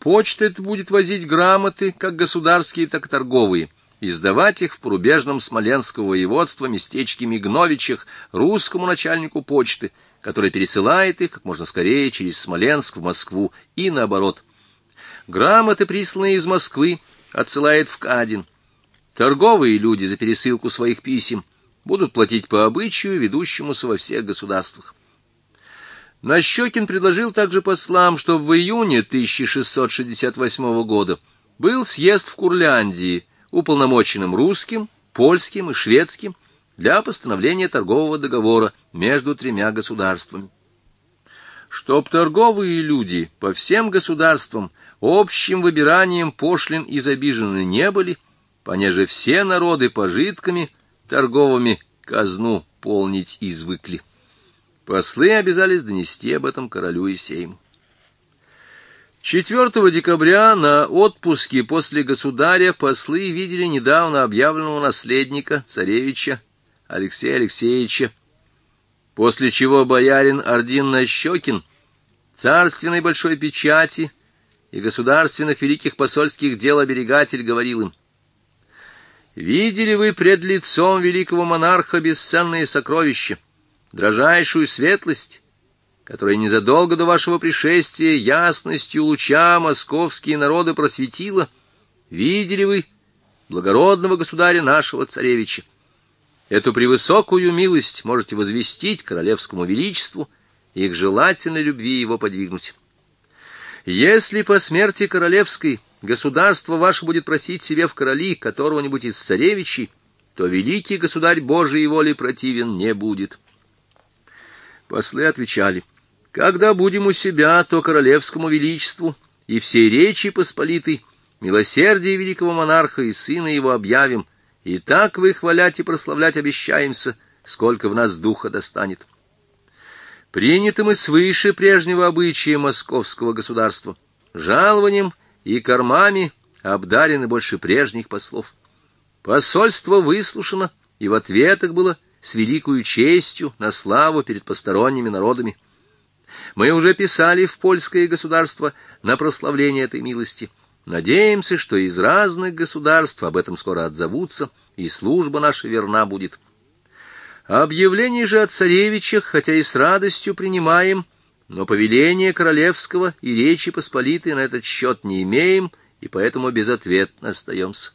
Почта эта будет возить грамоты, как государские, так и торговые, издавать их в порубежном Смоленского воеводства местечке Мигновичах русскому начальнику почты, который пересылает их как можно скорее через Смоленск в Москву и наоборот. Грамоты, присланные из Москвы, отсылает в Кадин. Торговые люди за пересылку своих писем будут платить по обычаю, ведущемуся во всех государствах. Нащекин предложил также послам, чтобы в июне 1668 года был съезд в Курляндии, уполномоченным русским, польским и шведским, для постановления торгового договора между тремя государствами. Чтоб торговые люди по всем государствам общим выбиранием пошлин изобижены не были, понеже все народы пожитками торговыми казну полнить извыкли. Послы обязались донести об этом королю и сейму. 4 декабря на отпуске после государя послы видели недавно объявленного наследника, царевича Алексея Алексеевича, после чего боярин Ордин Нащекин, царственной большой печати и государственных великих посольских дел оберегатель, говорил им: «Видели вы пред лицом великого монарха бесценные сокровища, дрожайшую светлость, которая незадолго до вашего пришествия ясностью луча московские народы просветила? Видели вы благородного государя нашего царевича? Эту превысокую милость можете возвестить королевскому величеству и к желательной любви его подвигнуть. Если по смерти королевской государство ваше будет просить себе в короли которого-нибудь из царевичей, то великий государь Божией воли противен не будет». Послы отвечали: «Когда будем у себя, то королевскому величеству и всей Речи Посполитой милосердие великого монарха и сына его объявим, и так выхвалять и прославлять обещаемся, сколько в нас духа достанет. Приняты мы свыше прежнего обычая московского государства, жалованием и кормами обдарены больше прежних послов. Посольство выслушано, и в ответах было с великою честью на славу перед посторонними народами. Мы уже писали в польское государство на прославление этой милости. Надеемся, что из разных государств об этом скоро отзовутся, и служба наша верна будет. Объявление же о царевичах, хотя и с радостью принимаем, но повеления королевского и Речи Посполитой на этот счет не имеем, и поэтому безответно остаемся».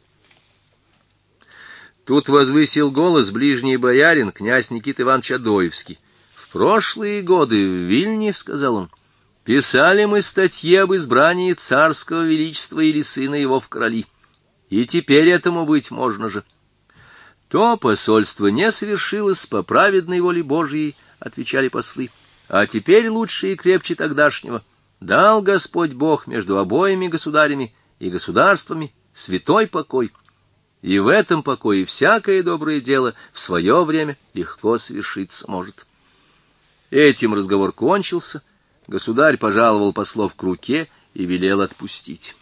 Тут возвысил голос ближний боярин, князь Никита Иванович Адоевский. «В прошлые годы в Вильне, — сказал он, — писали мы статьи об избрании царского величества или сына его в короли, и теперь этому быть можно же. То посольство не совершилось по праведной воле Божией, — отвечали послы, — а теперь лучше и крепче тогдашнего дал Господь Бог между обоими государями и государствами святой покой. И в этом покое всякое доброе дело в свое время легко совершиться может». Этим разговор кончился, государь пожаловал послов к руке и велел отпустить.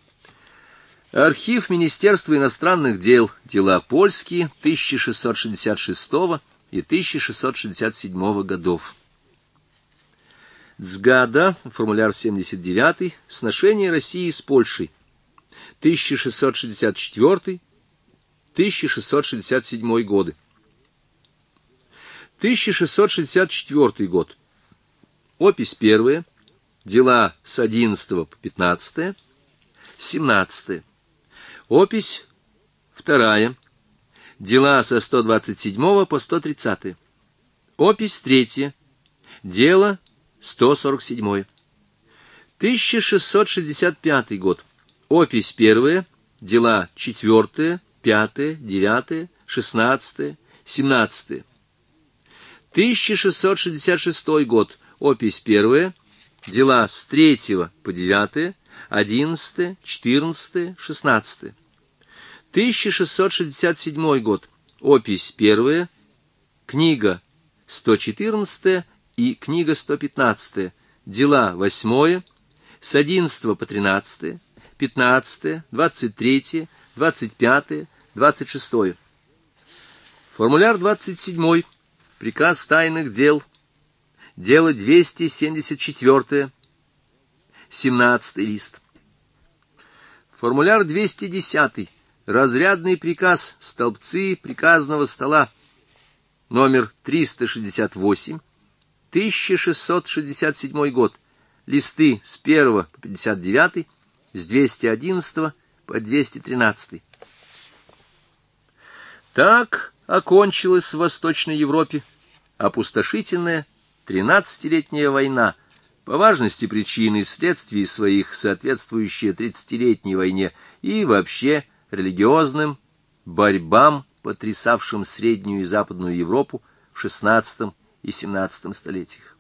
Архив Министерства иностранных дел, дела польские, 1666 и 1667 годов. Цгада, формуляр 79, сношение России с Польшей, 1664-1667 годы. 1664 год. Опись 1, дела с 11 по 15, 17. Опись 2, дела со 127 по 130. Опись 3, дело 147. 1665 год. Опись 1, дела 4, 5, 9, 16, 17. 1666 год. Опись 1, дела с 3 по 9, 11, 14, 16. 1667 год. Опись 1, книга 114 и книга 115. Дела 8, с 11 по 13, 15, 23, 25, 26. Формуляр 27. Приказ тайных дел. Дело 274. 17 лист. Формуляр 210. Разрядный приказ, столбцы приказного стола, номер 368, 1667 год, листы с 1 по 59, с 211 по 213. Так окончилась в Восточной Европе опустошительная 13-летняя война, по важности причин и следствий своих соответствующая 30-летней войне и вообще религиозным борьбам, потрясавшим Среднюю и Западную Европу в XVI и XVII столетиях.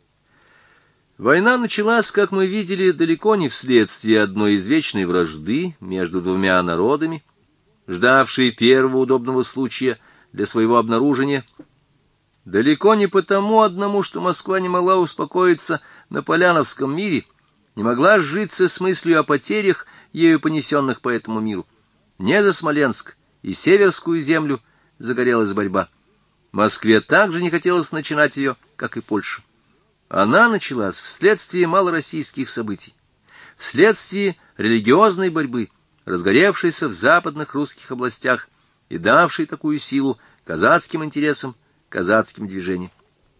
Война началась, как мы видели, далеко не вследствие одной извечной вражды между двумя народами, ждавшей первого удобного случая для своего обнаружения, далеко не потому одному, что Москва не могла успокоиться на Поляновском мире, не могла сжиться с мыслью о потерях, ею понесенных по этому миру. Не за Смоленск и Северскую землю загорелась борьба. Москве также не хотелось начинать ее, как и Польша. Она началась вследствие малороссийских событий, вследствие религиозной борьбы, разгоревшейся в западных русских областях и давшей такую силу казацким интересам, казацким движениям.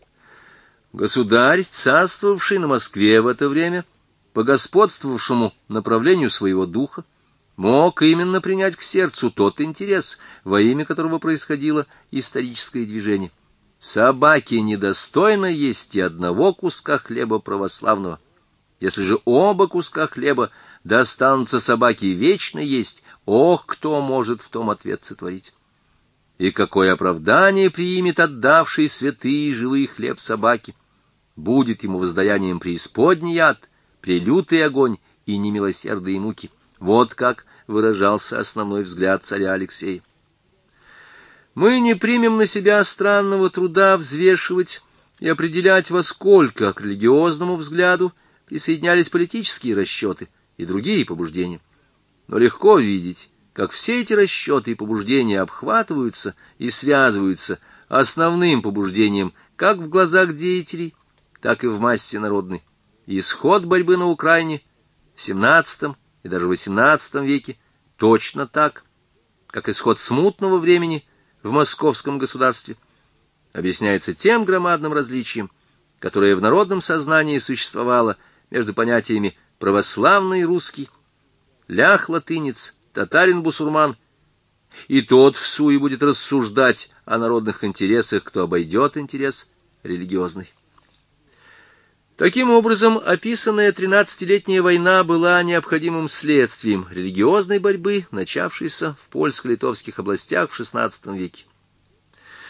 Государь, царствовавший на Москве в это время, по господствовавшему направлению своего духа, мог именно принять к сердцу тот интерес, во имя которого происходило историческое движение. Собаке недостойно есть и одного куска хлеба православного. Если же оба куска хлеба достанутся собаке вечно есть, ох, кто может в том ответ сотворить? И какое оправдание примет отдавший святый живый хлеб собаки? Будет ему воздаянием преисподний ад, прелютый огонь и немилосердные муки. Вот как выражался основной взгляд царя Алексея. Мы не примем на себя странного труда взвешивать и определять, во сколько к религиозному взгляду присоединялись политические расчеты и другие побуждения. Но легко видеть, как все эти расчеты и побуждения обхватываются и связываются основным побуждением как в глазах деятелей, так и в массе народной. Исход борьбы на Украине в XVII и даже XVIII веке точно так, как исход смутного времени в московском государстве, объясняется тем громадным различием, которое в народном сознании существовало между понятиями православный русский, лях-латынец, татарин-бусурман, и тот всуе будет рассуждать о народных интересах, кто обойдет интерес религиозный. Таким образом, описанная 13-летняя война была необходимым следствием религиозной борьбы, начавшейся в польско-литовских областях в XVI веке.